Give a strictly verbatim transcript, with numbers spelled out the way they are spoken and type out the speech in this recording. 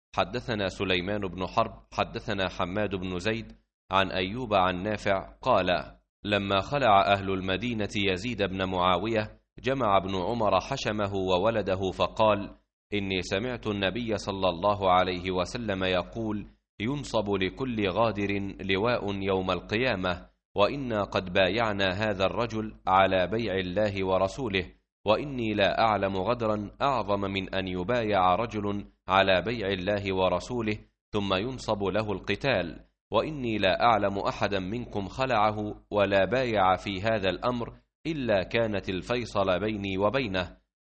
حدثنا سليمان بن حرب حدثنا حماد بن زيد عن أيوب عن نافع قال: لما خلع أهل المدينة يزيد بن معاوية جمع ابن عمر حشمه وولده فقال: إني سمعت النبي صلى الله عليه وسلم يقول: ينصب لكل غادر لواء يوم القيامة، وإنا قد بايعنا هذا الرجل على بيع الله ورسوله، وإني لا أعلم غدرا أعظم من أن يبايع رجل على بيع الله ورسوله ثم ينصب له القتال، وإني لا أعلم أحدا منكم خلعه ولا بايع في هذا الأمر إلا كانت الفيصل بيني وبينه،